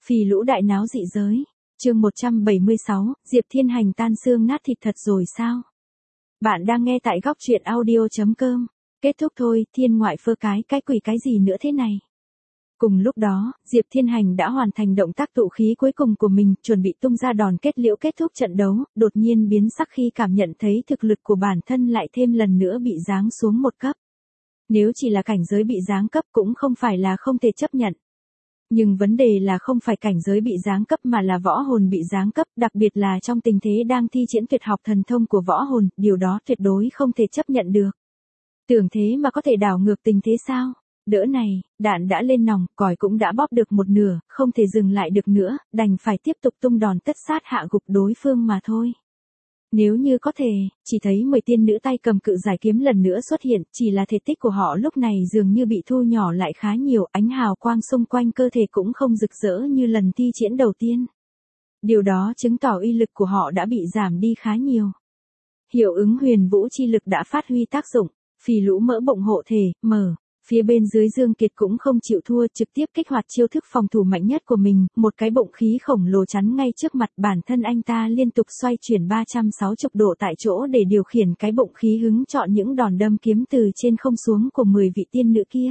Phì lũ đại náo dị giới. Chương 176, Diệp Thiên Hành tan xương nát thịt thật rồi sao? Bạn đang nghe tại góc truyện audio.com. Kết thúc thôi, thiên ngoại phơ cái quỷ cái gì nữa thế này? Cùng lúc đó, Diệp Thiên Hành đã hoàn thành động tác tụ khí cuối cùng của mình, chuẩn bị tung ra đòn kết liễu kết thúc trận đấu, đột nhiên biến sắc khi cảm nhận thấy thực lực của bản thân lại thêm lần nữa bị giáng xuống một cấp. Nếu chỉ là cảnh giới bị giáng cấp cũng không phải là không thể chấp nhận. Nhưng vấn đề là không phải cảnh giới bị giáng cấp mà là võ hồn bị giáng cấp, đặc biệt là trong tình thế đang thi triển tuyệt học thần thông của võ hồn, điều đó tuyệt đối không thể chấp nhận được. Tưởng thế mà có thể đảo ngược tình thế sao? Đỡ này, đạn đã lên nòng, còi cũng đã bóp được một nửa, không thể dừng lại được nữa, đành phải tiếp tục tung đòn tất sát hạ gục đối phương mà thôi. Nếu như có thể, chỉ thấy 10 tiên nữ tay cầm cự giải kiếm lần nữa xuất hiện, chỉ là thể tích của họ lúc này dường như bị thu nhỏ lại khá nhiều, ánh hào quang xung quanh cơ thể cũng không rực rỡ như lần thi triển đầu tiên. Điều đó chứng tỏ uy lực của họ đã bị giảm đi khá nhiều. Hiệu ứng huyền vũ chi lực đã phát huy tác dụng, phì lũ mỡ bụng hộ thể, mở. Phía bên dưới Dương Kiệt cũng không chịu thua, trực tiếp kích hoạt chiêu thức phòng thủ mạnh nhất của mình, một cái bụng khí khổng lồ chắn ngay trước mặt, bản thân anh ta liên tục xoay chuyển 360 độ tại chỗ để điều khiển cái bụng khí hứng chọn những đòn đâm kiếm từ trên không xuống của 10 vị tiên nữ kia.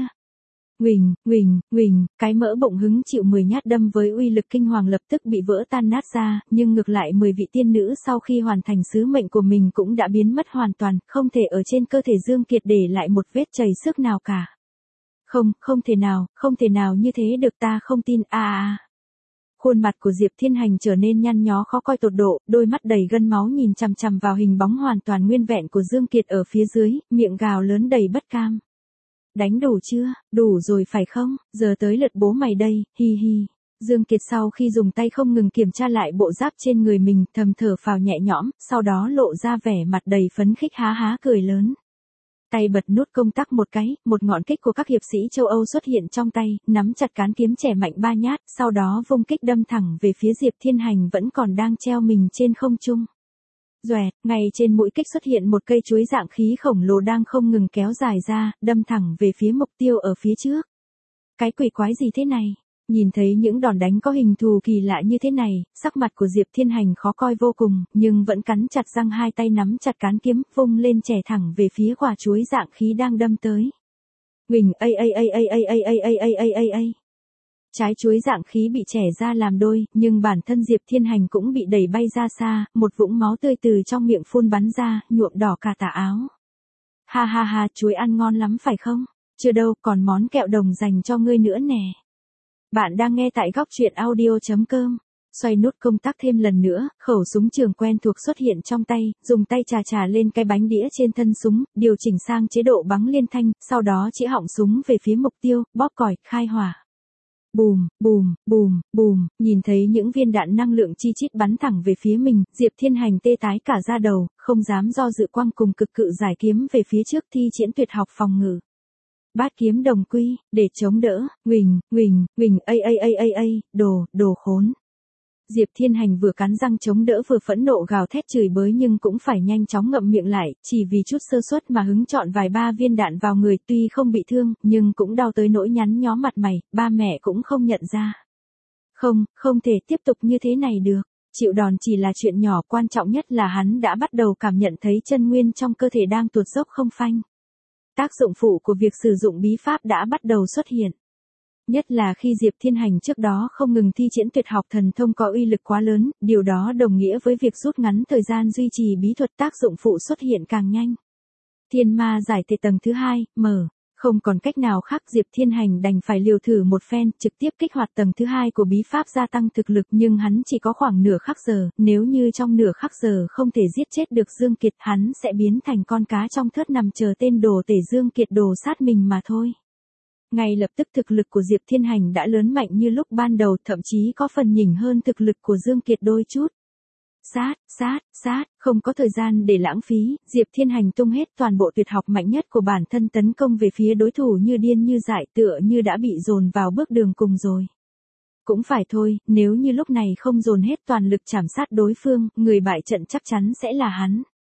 Huỳnh, cái mỡ bụng hứng chịu 10 nhát đâm với uy lực kinh hoàng lập tức bị vỡ tan nát ra, nhưng ngược lại 10 vị tiên nữ sau khi hoàn thành sứ mệnh của mình cũng đã biến mất hoàn toàn, không thể ở trên cơ thể Dương Kiệt để lại một vết chảy xước nào cả. Không thể nào như thế được, ta không tin. Khuôn mặt của Diệp Thiên Hành trở nên nhăn nhó khó coi tột độ, đôi mắt đầy gân máu nhìn chằm chằm vào hình bóng hoàn toàn nguyên vẹn của Dương Kiệt ở phía dưới, miệng gào lớn đầy bất cam. Đánh đủ chưa? Đủ rồi phải không? Giờ tới lượt bố mày đây, hi hi. Dương Kiệt sau khi dùng tay không ngừng kiểm tra lại bộ giáp trên người mình, thầm thở phào nhẹ nhõm, sau đó lộ ra vẻ mặt đầy phấn khích há há cười lớn. Tay bật nút công tắc một cái, một ngọn kích của các hiệp sĩ châu Âu xuất hiện trong tay, nắm chặt cán kiếm trẻ mạnh 3 nhát, sau đó vung kích đâm thẳng về phía Diệp Thiên Hành vẫn còn đang treo mình trên không trung. Doẹt, ngay trên mũi kích xuất hiện một cây chuối dạng khí khổng lồ đang không ngừng kéo dài ra, đâm thẳng về phía mục tiêu ở phía trước. Cái quỷ quái gì thế này? Nhìn thấy những đòn đánh có hình thù kỳ lạ như thế này, sắc mặt của Diệp Thiên Hành khó coi vô cùng, nhưng vẫn cắn chặt răng, hai tay nắm chặt cán kiếm, vung lên chẻ thẳng về phía quả chuối dạng khí đang đâm tới. Huỳnh, trái chuối dạng khí bị chẻ ra làm đôi, nhưng bản thân Diệp Thiên Hành cũng bị đẩy bay ra xa, một vũng máu tươi từ trong miệng phun bắn ra, nhuộm đỏ cả tà áo. Ha, chuối ăn ngon lắm phải không? Chưa đâu, còn món kẹo đồng dành cho ngươi nữa nè. Bạn đang nghe tại góc truyện audio.com. Xoay nút công tắc thêm lần nữa, khẩu súng trường quen thuộc xuất hiện trong tay, dùng tay chà lên cái bánh đĩa trên thân súng, điều chỉnh sang chế độ bắn liên thanh, sau đó chĩa họng súng về phía mục tiêu, bóp còi, khai hỏa. Bùm, nhìn thấy những viên đạn năng lượng chi chít bắn thẳng về phía mình, Diệp Thiên Hành tê tái cả da đầu, không dám do dự quăng cùng cực cự giải kiếm về phía trước thi triển tuyệt học phòng ngự. Bát kiếm đồng quy, để chống đỡ, huỳnh, đồ khốn. Diệp Thiên Hành vừa cắn răng chống đỡ vừa phẫn nộ gào thét chửi bới nhưng cũng phải nhanh chóng ngậm miệng lại, chỉ vì chút sơ suất mà hứng chọn vài ba viên đạn vào người, tuy không bị thương, nhưng cũng đau tới nỗi nhắn nhó mặt mày, ba mẹ cũng không nhận ra. Không thể tiếp tục như thế này được. Chịu đòn chỉ là chuyện nhỏ, quan trọng nhất là hắn đã bắt đầu cảm nhận thấy chân nguyên trong cơ thể đang tuột dốc không phanh. Tác dụng phụ của việc sử dụng bí pháp đã bắt đầu xuất hiện. Nhất là khi Diệp Thiên Hành trước đó không ngừng thi triển tuyệt học thần thông có uy lực quá lớn, điều đó đồng nghĩa với việc rút ngắn thời gian duy trì bí thuật, tác dụng phụ xuất hiện càng nhanh. Thiên ma giải thể tầng thứ 2, mở. Không còn cách nào khác, Diệp Thiên Hành đành phải liều thử một phen, trực tiếp kích hoạt tầng thứ 2 của bí pháp gia tăng thực lực, nhưng hắn chỉ có khoảng nửa khắc giờ, nếu như trong nửa khắc giờ không thể giết chết được Dương Kiệt, hắn sẽ biến thành con cá trong thớt nằm chờ tên đồ tể Dương Kiệt đổ sát mình mà thôi. Ngay lập tức thực lực của Diệp Thiên Hành đã lớn mạnh như lúc ban đầu, thậm chí có phần nhỉnh hơn thực lực của Dương Kiệt đôi chút. Sát, không có thời gian để lãng phí, Diệp Thiên Hành tung hết toàn bộ tuyệt học mạnh nhất của bản thân tấn công về phía đối thủ như điên như dại, tựa như đã bị dồn vào bước đường cùng rồi. Cũng phải thôi, nếu như lúc này không dồn hết toàn lực chảm sát đối phương, người bại trận chắc chắn sẽ là hắn.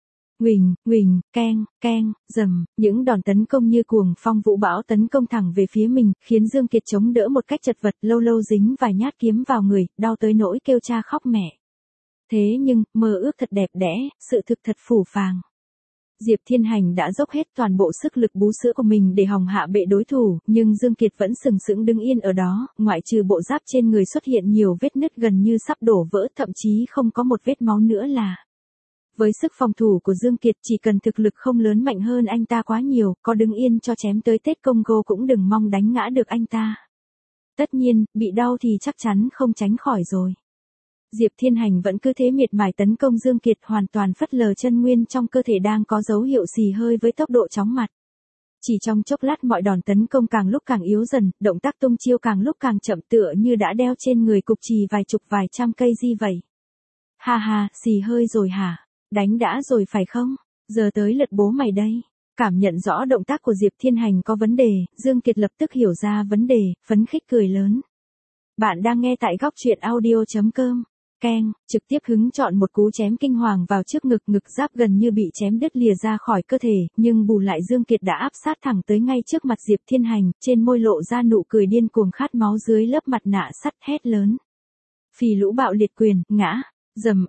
Nguỳnh, nguỳnh, keng, keng, rầm, những đòn tấn công như cuồng phong vũ bão tấn công thẳng về phía mình, khiến Dương Kiệt chống đỡ một cách chật vật, lâu lâu dính vài nhát kiếm vào người, đau tới nỗi kêu cha khóc mẹ. Thế nhưng, mơ ước thật đẹp đẽ, sự thực thật phũ phàng. Diệp Thiên Hành đã dốc hết toàn bộ sức lực bú sữa của mình để hòng hạ bệ đối thủ, nhưng Dương Kiệt vẫn sừng sững đứng yên ở đó, ngoại trừ bộ giáp trên người xuất hiện nhiều vết nứt gần như sắp đổ vỡ, thậm chí không có một vết máu nữa là. Với sức phòng thủ của Dương Kiệt, chỉ cần thực lực không lớn mạnh hơn anh ta quá nhiều, có đứng yên cho chém tới Tết Congo cũng đừng mong đánh ngã được anh ta. Tất nhiên, bị đau thì chắc chắn không tránh khỏi rồi. Diệp Thiên Hành vẫn cứ thế miệt mài tấn công Dương Kiệt, hoàn toàn phất lờ chân nguyên trong cơ thể đang có dấu hiệu xì hơi với tốc độ chóng mặt. Chỉ trong chốc lát mọi đòn tấn công càng lúc càng yếu dần, động tác tung chiêu càng lúc càng chậm, tựa như đã đeo trên người cục chì vài chục vài trăm cây di vậy. Ha ha, xì hơi rồi hả? Đánh đã rồi phải không? Giờ tới lượt bố mày đây. Cảm nhận rõ động tác của Diệp Thiên Hành có vấn đề, Dương Kiệt lập tức hiểu ra vấn đề, phấn khích cười lớn. Bạn đang nghe tại góc truyện audio.com. Keng, trực tiếp hứng chọn một cú chém kinh hoàng vào trước ngực, ngực giáp gần như bị chém đứt lìa ra khỏi cơ thể, nhưng bù lại Dương Kiệt đã áp sát thẳng tới ngay trước mặt Diệp Thiên Hành, trên môi lộ ra nụ cười điên cuồng khát máu dưới lớp mặt nạ sắt, hét lớn. Phì lũ bạo liệt quyền, ngã, rầm,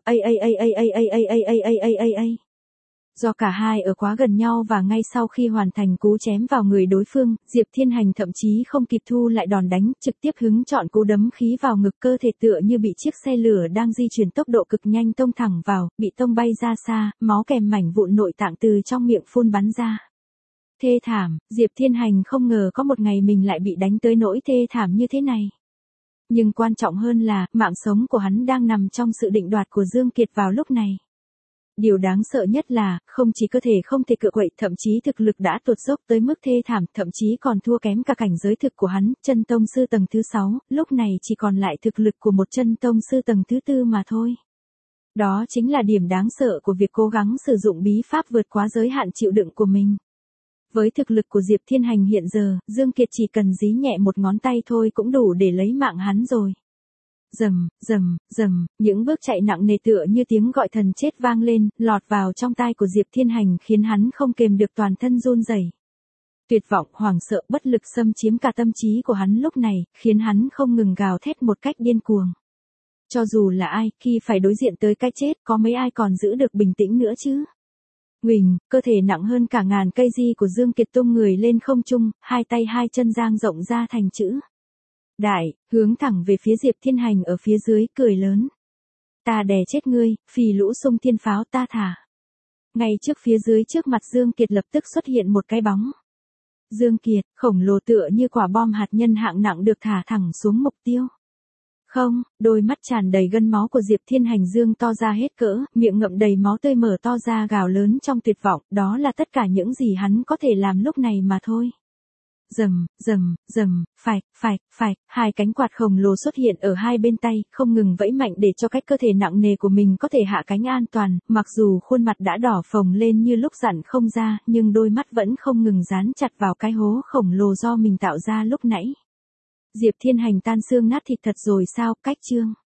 Do cả hai ở quá gần nhau và ngay sau khi hoàn thành cú chém vào người đối phương, Diệp Thiên Hành thậm chí không kịp thu lại đòn đánh, trực tiếp hứng chọn cú đấm khí vào ngực, cơ thể tựa như bị chiếc xe lửa đang di chuyển tốc độ cực nhanh tông thẳng vào, bị tông bay ra xa, máu kèm mảnh vụn nội tạng từ trong miệng phun bắn ra. Thê thảm, Diệp Thiên Hành không ngờ có một ngày mình lại bị đánh tới nỗi thê thảm như thế này. Nhưng quan trọng hơn là, mạng sống của hắn đang nằm trong sự định đoạt của Dương Kiệt vào lúc này. Điều đáng sợ nhất là, không chỉ cơ thể không thể cựa quậy, thậm chí thực lực đã tụt dốc tới mức thê thảm, thậm chí còn thua kém cả cảnh giới thực của hắn, chân tông sư tầng thứ 6, lúc này chỉ còn lại thực lực của một chân tông sư tầng thứ 4 mà thôi. Đó chính là điểm đáng sợ của việc cố gắng sử dụng bí pháp vượt quá giới hạn chịu đựng của mình. Với thực lực của Diệp Thiên Hành hiện giờ, Dương Kiệt chỉ cần dí nhẹ một ngón tay thôi cũng đủ để lấy mạng hắn rồi. Rầm, rầm, rầm, những bước chạy nặng nề tựa như tiếng gọi thần chết vang lên, lọt vào trong tai của Diệp Thiên Hành khiến hắn không kềm được toàn thân run rẩy. Tuyệt vọng, hoảng sợ, bất lực xâm chiếm cả tâm trí của hắn lúc này, khiến hắn không ngừng gào thét một cách điên cuồng. Cho dù là ai, khi phải đối diện tới cái chết, có mấy ai còn giữ được bình tĩnh nữa chứ? Nguỳnh, cơ thể nặng hơn cả ngàn cây di của Dương Kiệt tung người lên không trung, hai tay hai chân dang rộng ra thành chữ đại, hướng thẳng về phía Diệp Thiên Hành ở phía dưới, cười lớn. Ta đè chết ngươi, phì lũ xung thiên pháo, ta thả. Ngay trước phía dưới trước mặt Dương Kiệt lập tức xuất hiện một cái bóng. Dương Kiệt, khổng lồ tựa như quả bom hạt nhân hạng nặng được thả thẳng xuống mục tiêu. Không, đôi mắt tràn đầy gân máu của Diệp Thiên Hành dương to ra hết cỡ, miệng ngậm đầy máu tươi mở to ra gào lớn trong tuyệt vọng, đó là tất cả những gì hắn có thể làm lúc này mà thôi. Rầm, rầm, rầm, phạch, hai cánh quạt khổng lồ xuất hiện ở hai bên tay, không ngừng vẫy mạnh để cho cái cơ thể nặng nề của mình có thể hạ cánh an toàn, mặc dù khuôn mặt đã đỏ phồng lên như lúc dặn không ra, nhưng đôi mắt vẫn không ngừng dán chặt vào cái hố khổng lồ do mình tạo ra lúc nãy. Diệp Thiên Hành tan xương nát thịt thật rồi sao, cách chương.